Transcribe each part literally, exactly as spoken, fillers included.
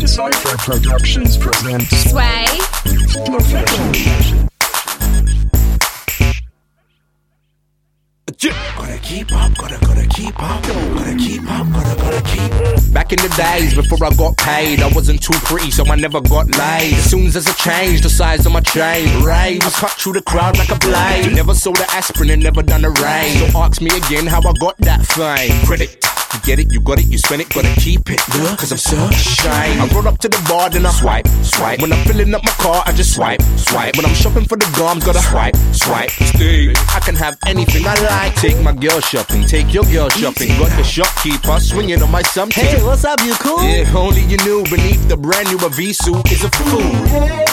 Decipher Productions presents Sway. Flow Fashion. Gotta keep up, gotta, gotta keep up, gotta keep up, gotta, gotta keep. Back in the days before I got paid, I wasn't too pretty, so I never got laid. As soon as I changed the size of my chain, Ray was cut through the crowd like a blade. Never sold an aspirin and never done a rain. So ask me again how I got that fame. Credit. You get it, you got it, you spend it, gotta keep it, yeah, cause I'm so shy. I roll up to the bar, then I swipe, swipe. When I'm filling up my car, I just swipe, swipe. When I'm shopping for the gums, gotta swipe, swipe. Steve, I can have anything I like. Take my girl shopping, take your girl shopping. Got the shopkeeper swinging on my something. Hey, what's up, you cool? Yeah, only you knew beneath the brand new V-suit is a fool. Hey,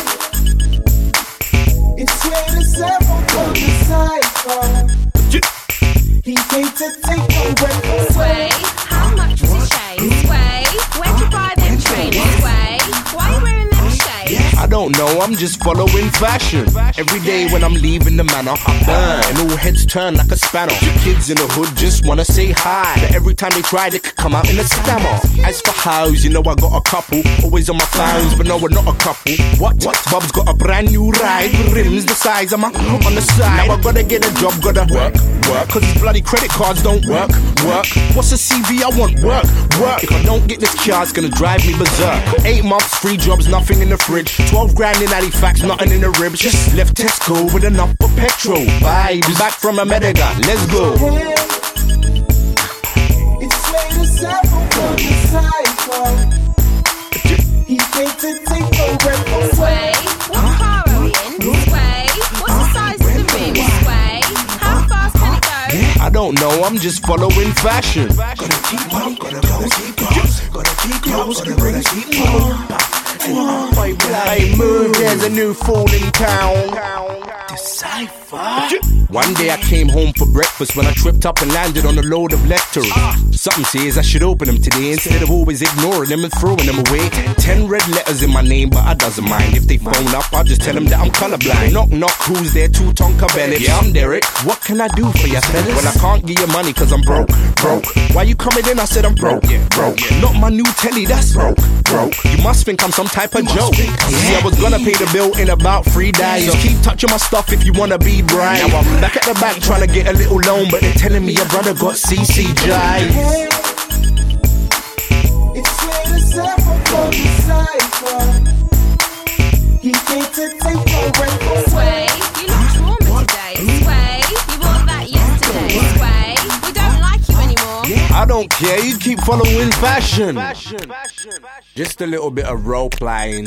it's twenty-seven from the cypher. He came to take away. Sway, how much was a shade? Sway, where'd you buy them trainers? Sway, why you wearing them shades? I don't know, I'm just following fashion. Every day when I'm leaving the manor, I burn, and all heads turn like a spanner. Kids in the hood just wanna say hi, but every time they try, they could come out in a stammer. As for house, you know I got a couple, always on my phones, but no, we're not a couple. What? What? Bob's got a brand new ride, with rims the size of my on the side. Now I gotta get a job, gotta work, work, cause these bloody credit cards don't work, work. What's a C V? I want work, work. If I don't get this car, it's gonna drive me berserk. Eight months, free jobs, nothing in the fridge. Twelve grand in Halifax, nothing in the ribs. Just left Tesco with enough for petrol. Vibes back from America, let's go. Hey, it's twenty-seven from the cypher. He came to take away. Sway, what car are we in? Sway, what's the size of the rim? Sway, how fast can it go? I don't know, I'm just following fashion. Gotta keep up, gotta, gotta keep up, gotta keep up, gotta, gotta keep up. Hey, move, there's a new fool in town. Decipher. One day I came home for breakfast when I tripped up and landed on a load of lectures. Something says I should open them today instead of always ignoring them and throwing them away. Ten red letters in my name, but I doesn't mind. If they phone up, I'll just tell them that I'm colorblind. Knock, knock, who's there? Two Tonka Bellips. Yeah, I'm Derek. What can I do for ya, fellas? Well, I can't give you money cause I'm broke, broke. Why you coming in? I said I'm broke, yeah, broke. Not my new telly, that's broke, broke. You must think I'm some type of joke. See, I was gonna pay the bill in about three days. So keep touching my stuff if you wanna be bright. Now I'm back at the bank trying to get a little loan, but they're telling me your brother got C C J. Hey, it's twenty-seven from the cypher. He came to take away. Sway, you look warmer today. Sway, you wore that yesterday. Sway, we don't like you anymore. I don't care, you keep following fashion. Just a little bit of role playing.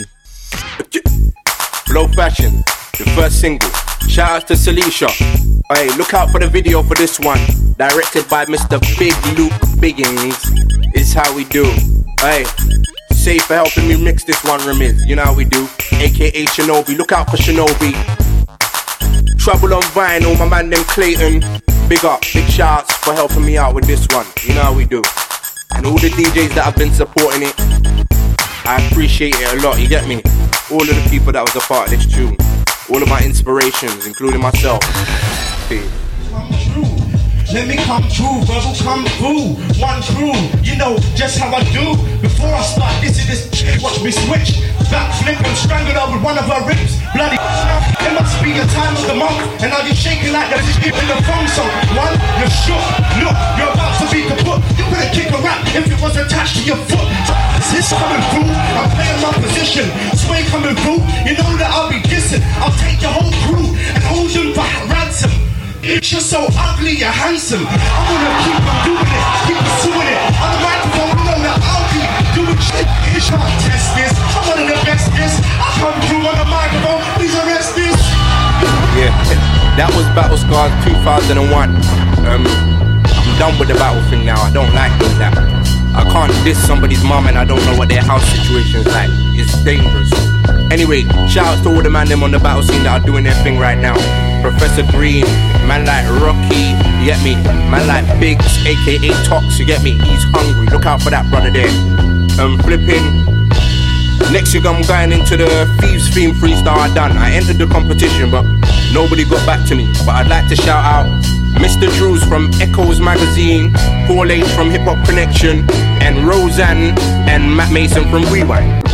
Flow Fashion, the first single. Shout out to Salisha. Hey, look out for the video for this one. Directed by Mister Big Luke Biggins. Is how we do. Hey, say for helping me mix this one, Remiz. You know how we do. A K A Shinobi. Look out for Shinobi. Trouble on Vinyl, my man them Clayton. Big up, big shouts for helping me out with this one. You know how we do. And all the D Js that have been supporting it, I appreciate it a lot, you get me? All of the people that was a part of this tune. All of my inspirations, including myself. Hey. Let me come through, verbal come through. One crew, you know just how I do. Before I start, this is this chick, watch me switch. Back flip and strangle her with one of her ribs. Bloody it must be a time of the month. And now you're shaking like the skip in the phone song. One, you're shook. Look, you're about to be kaput. You couldn't kick a rap if it was attached to your foot. Is this coming through? I'm playing my position. Sway coming through. You know that I'll be dissing. I'll take your whole crew and hold them for ransom. You're so ugly, you're handsome. I'm gonna keep on doing it, keep pursuing it. On the microphone, you know that I'll be doing shit. You can't test this, I'm one of the best this. I come through on the microphone, please arrest this. Yeah, that was Battle Scars two thousand one. Um, I'm done with the battle thing now, I don't like doing that. I can't diss somebody's mom and I don't know what their house situation is like. It's dangerous. Anyway, shout out to all the man them on the battle scene that are doing their thing right now. Professor Green, man like Rocky, you get me? Man like Biggs, aka Tox, you get me? He's hungry, look out for that brother there. Um, flipping. Next week I'm going into the Thieves theme freestyle I done. I entered the competition but nobody got back to me. But I'd like to shout out Mister Drews from Echoes Magazine, Paul H from Hip Hop Connection, and Roseanne and Matt Mason from Rewind.